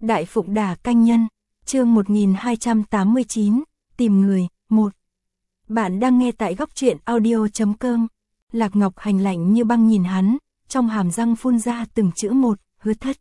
Đại Phụng Đả Canh Nhân, chương 1289, tìm người, 1. Bạn đang nghe tại góc truyện audio.com. Lạc Ngọc Hành lạnh như băng nhìn hắn, trong hàm răng phun ra từng chữ một, Hứa Thất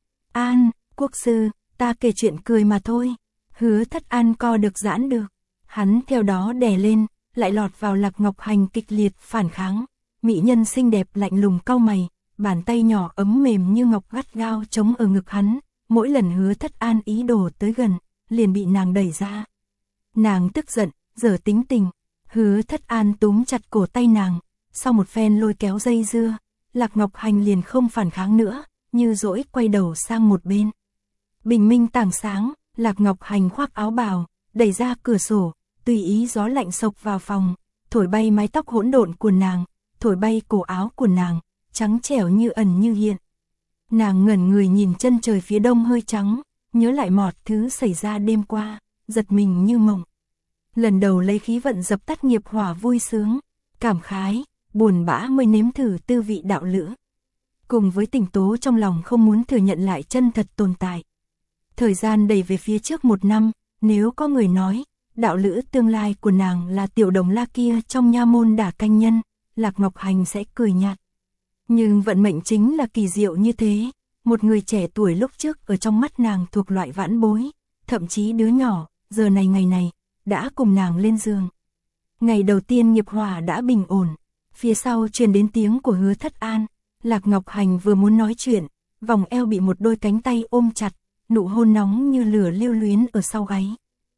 An, quốc sư, ta kể chuyện cười mà thôi. Hứa Thất An co được giãn được, hắn theo đó đè lên, lại lọt vào Lạc Ngọc Hành kịch liệt phản kháng. Mỹ nhân xinh đẹp lạnh lùng cau mày, bàn tay nhỏ ấm mềm như ngọc gắt gao chống ở ngực hắn. Mỗi lần Hứa Thất An ý đồ tới gần, liền bị nàng đẩy ra. Nàng tức giận, giở tính tình. Hứa Thất An túm chặt cổ tay nàng, sau một phen lôi kéo dây dưa, Lạc Ngọc Hành liền không phản kháng nữa, như dỗi quay đầu sang một bên. Bình minh tảng sáng, Lạc Ngọc Hành khoác áo bào, đẩy ra cửa sổ, tùy ý gió lạnh xộc vào phòng, thổi bay mái tóc hỗn độn của nàng, thổi bay cổ áo của nàng, trắng trẻo như ẩn như hiện. Nàng ngẩn người nhìn chân trời phía đông hơi trắng, nhớ lại mọt thứ xảy ra đêm qua, giật mình như mộng. Lần đầu lấy khí vận dập tắt nghiệp hỏa vui sướng, cảm khái, buồn bã mới nếm thử tư vị đạo lữ. Cùng với tình tố trong lòng không muốn thừa nhận lại chân thật tồn tại. Thời gian đẩy về phía trước 1 năm, nếu có người nói, đạo lữ tương lai của nàng là tiểu đồng la kia trong nha môn Đả Canh Nhân, Lạc Ngọc Hành sẽ cười nhạt. Nhưng vận mệnh chính là kỳ diệu như thế, một người trẻ tuổi lúc trước ở trong mắt nàng thuộc loại vãn bối, thậm chí đứa nhỏ, giờ này ngày này, đã cùng nàng lên giường. Ngày đầu tiên nghiệp hỏa đã bình ổn, phía sau truyền đến tiếng của Hứa Thất An, Lạc Ngọc Hành vừa muốn nói chuyện, vòng eo bị một đôi cánh tay ôm chặt, nụ hôn nóng như lửa lưu luyến ở sau gáy.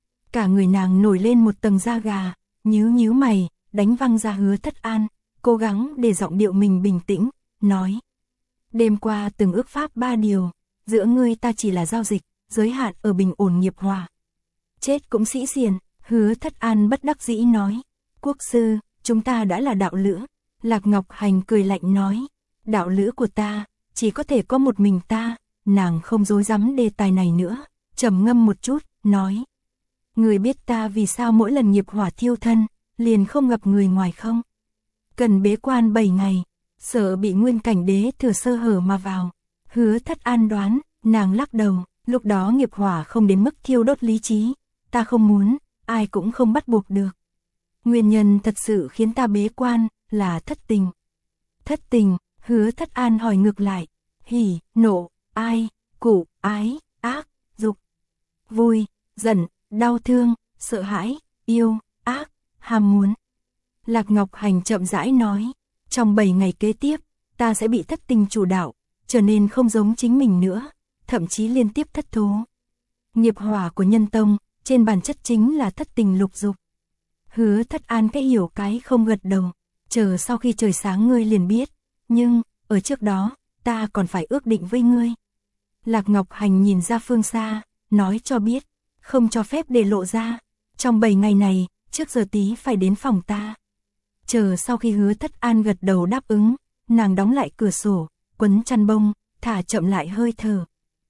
Cả người nàng nổi lên một tầng da gà, nhíu mày, đánh văng ra Hứa Thất An, cố gắng để giọng điệu mình bình tĩnh, nói. Đêm qua từng ước pháp 3 điều, giữa ngươi ta chỉ là giao dịch, giới hạn ở bình ổn nghiệp hỏa. Chết cũng sĩ xiển, Hứa Thất An bất đắc dĩ nói. Quốc sư, chúng ta đã là đạo lữ. Lạc Ngọc Hành cười lạnh nói. Đạo lữ của ta, chỉ có thể có một mình ta. Nàng không dối dám đề tài này nữa, trầm ngâm một chút, nói. Người biết ta vì sao mỗi lần nghiệp hỏa thiêu thân, liền không gặp người ngoài không? Cần bế quan 7 ngày, sợ bị Nguyên Cảnh Đế thừa sơ hở mà vào. Hứa Thất An đoán, nàng lắc đầu, lúc đó nghiệp hỏa không đến mức thiêu đốt lý trí. Ta không muốn, ai cũng không bắt buộc được. Nguyên nhân thật sự khiến ta bế quan, là thất tình. Thất tình, Hứa Thất An hỏi ngược lại. Hỉ, nộ, ai, cụ, ái, ác, dục, vui, giận, đau thương, sợ hãi, yêu, ác, ham muốn. Lạc Ngọc Hành chậm rãi nói. Trong 7 ngày kế tiếp, ta sẽ bị thất tình chủ đạo, trở nên không giống chính mình nữa, thậm chí liên tiếp thất thố. Nghiệp hỏa của nhân tông, trên bản chất chính là thất tình lục dục. Hứa Thất An cái hiểu cái không gật đầu, chờ sau khi trời sáng ngươi liền biết, nhưng, ở trước đó, ta còn phải ước định với ngươi. Lạc Ngọc Hành nhìn ra phương xa, nói cho biết, không cho phép để lộ ra, trong 7 ngày này, trước giờ tí phải đến phòng ta. Chờ sau khi Hứa Thất An gật đầu đáp ứng, nàng đóng lại cửa sổ, quấn chăn bông, thả chậm lại hơi thở.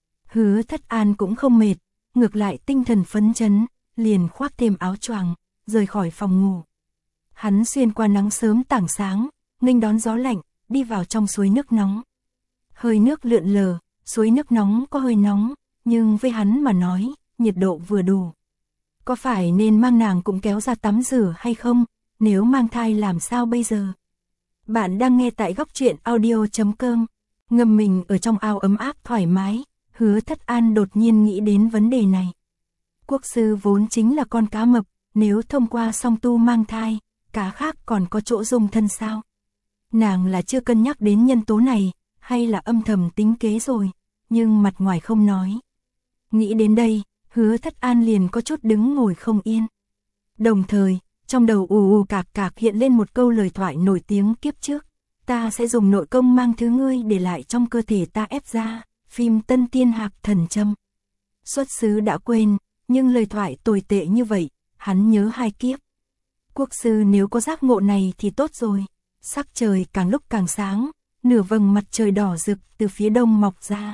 Hứa Thất An cũng không mệt, ngược lại tinh thần phấn chấn, liền khoác thêm áo choàng, rời khỏi phòng ngủ. Hắn xuyên qua nắng sớm tảng sáng, nghênh đón gió lạnh, đi vào trong suối nước nóng. Hơi nước lượn lờ, suối nước nóng có hơi nóng, nhưng với hắn mà nói, nhiệt độ vừa đủ. Có phải nên mang nàng cũng kéo ra tắm rửa hay không? Nếu mang thai làm sao bây giờ? Bạn đang nghe tại góc truyện audio.com. Ngâm mình ở trong ao ấm áp thoải mái, Hứa Thất An đột nhiên nghĩ đến vấn đề này. Quốc sư vốn chính là con cá mập, nếu thông qua song tu mang thai, cá khác còn có chỗ dung thân sao? Nàng là chưa cân nhắc đến nhân tố này, hay là âm thầm tính kế rồi, nhưng mặt ngoài không nói. Nghĩ đến đây, Hứa Thất An liền có chút đứng ngồi không yên. Đồng thời, trong đầu ù cạc cạc hiện lên một câu lời thoại nổi tiếng kiếp trước. Ta sẽ dùng nội công mang thứ ngươi để lại trong cơ thể ta ép ra, phim Tân Tiên Hạc Thần Châm. Xuất xứ đã quên, nhưng lời thoại tồi tệ như vậy, hắn nhớ 2 kiếp. Quốc sư nếu có giác ngộ này thì tốt rồi. Sắc trời càng lúc càng sáng, nửa vầng mặt trời đỏ rực từ phía đông mọc ra.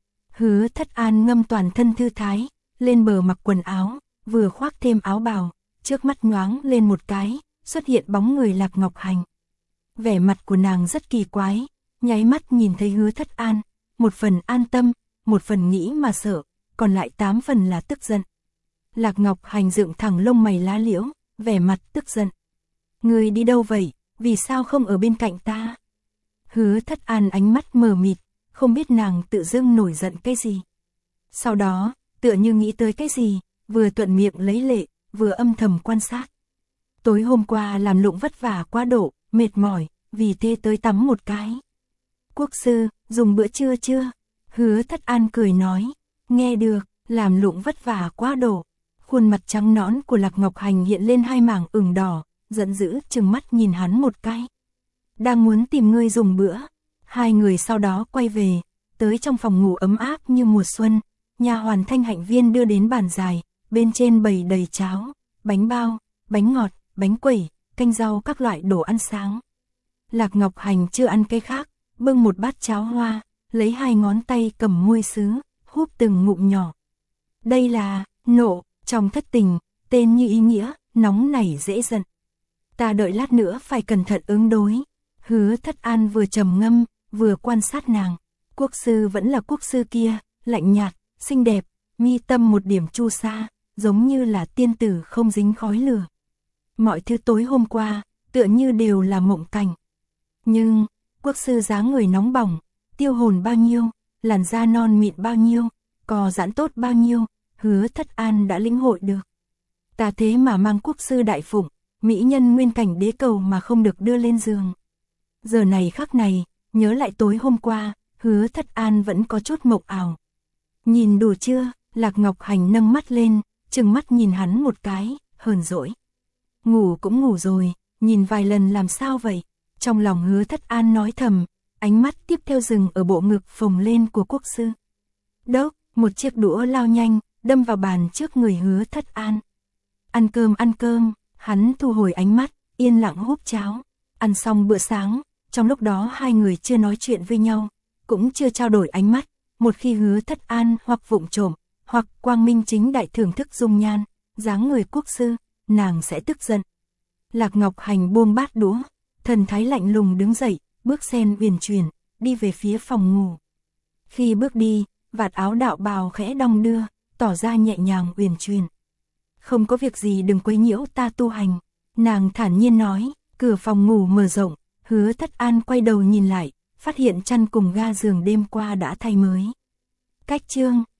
Hứa Thất An ngâm toàn thân thư thái, lên bờ mặc quần áo, vừa khoác thêm áo bào. Trước mắt nhoáng lên một cái, xuất hiện bóng người Lạc Ngọc Hành. Vẻ mặt của nàng rất kỳ quái, nháy mắt nhìn thấy Hứa Thất An, một phần an tâm, một phần nghĩ mà sợ, còn lại 8 phần là tức giận. Lạc Ngọc Hành dựng thẳng lông mày lá liễu, vẻ mặt tức giận. Ngươi đi đâu vậy, vì sao không ở bên cạnh ta? Hứa Thất An ánh mắt mờ mịt, không biết nàng tự dưng nổi giận cái gì. Sau đó, tựa như nghĩ tới cái gì, vừa thuận miệng lấy lệ, vừa âm thầm quan sát. Tối hôm qua làm lụng vất vả quá độ, mệt mỏi, vì thế tới tắm một cái. Quốc sư, dùng bữa trưa chưa? Hứa Thất An cười nói, nghe được, làm lụng vất vả quá độ. Khuôn mặt trắng nõn của Lạc Ngọc Hành hiện lên hai mảng ửng đỏ, giận dữ trừng mắt nhìn hắn một cái. Đang muốn tìm ngươi dùng bữa. Hai người sau đó quay về, tới trong phòng ngủ ấm áp như mùa xuân, nha hoàn Thanh Hạnh Viên đưa đến bàn dài, bên trên bày đầy cháo, bánh bao, bánh ngọt, bánh quẩy, canh rau các loại đồ ăn sáng. Lạc Ngọc Hành chưa ăn cái khác, bưng một bát cháo hoa, lấy hai ngón tay cầm muôi sứ, húp từng ngụm nhỏ. Đây là nộ, trong thất tình, tên như ý nghĩa, nóng nảy dễ giận. Ta đợi lát nữa phải cẩn thận ứng đối. Hứa Thất An vừa trầm ngâm, vừa quan sát nàng. Quốc sư vẫn là quốc sư kia, lạnh nhạt, xinh đẹp, mi tâm một điểm chu sa, giống như là tiên tử không dính khói lửa. Mọi thứ tối hôm qua, tựa như đều là mộng cảnh. Nhưng, quốc sư dáng người nóng bỏng, tiêu hồn bao nhiêu, làn da non mịn bao nhiêu, cò giãn tốt bao nhiêu, Hứa Thất An đã lĩnh hội được. Ta thế mà mang quốc sư đại phụng, mỹ nhân nguyên cảnh đế cầu mà không được đưa lên giường. Giờ này khắc này, nhớ lại tối hôm qua, Hứa Thất An vẫn có chút mộng ảo. Nhìn đủ chưa? Lạc Ngọc Hành nâng mắt lên, trừng mắt nhìn hắn một cái, hờn dỗi. Ngủ cũng ngủ rồi, nhìn vài lần làm sao vậy? Trong lòng Hứa Thất An nói thầm, ánh mắt tiếp theo dừng ở bộ ngực phồng lên của quốc sư. Đốc, một chiếc đũa lao nhanh, đâm vào bàn trước người Hứa Thất An. Ăn cơm, hắn thu hồi ánh mắt, yên lặng húp cháo. Ăn xong bữa sáng, trong lúc đó hai người chưa nói chuyện với nhau, cũng chưa trao đổi ánh mắt. Một khi Hứa Thất An hoặc vụng trộm, hoặc quang minh chính đại thưởng thức dung nhan, dáng người quốc sư, nàng sẽ tức giận. Lạc Ngọc Hành buông bát đũa, thần thái lạnh lùng đứng dậy, bước sen uyển chuyển, đi về phía phòng ngủ. Khi bước đi, vạt áo đạo bào khẽ đong đưa, tỏ ra nhẹ nhàng uyển chuyển. Không có việc gì đừng quấy nhiễu ta tu hành, nàng thản nhiên nói. Cửa phòng ngủ mở rộng, Hứa Thất An quay đầu nhìn lại, phát hiện chăn cùng ga giường đêm qua đã thay mới. Cách chương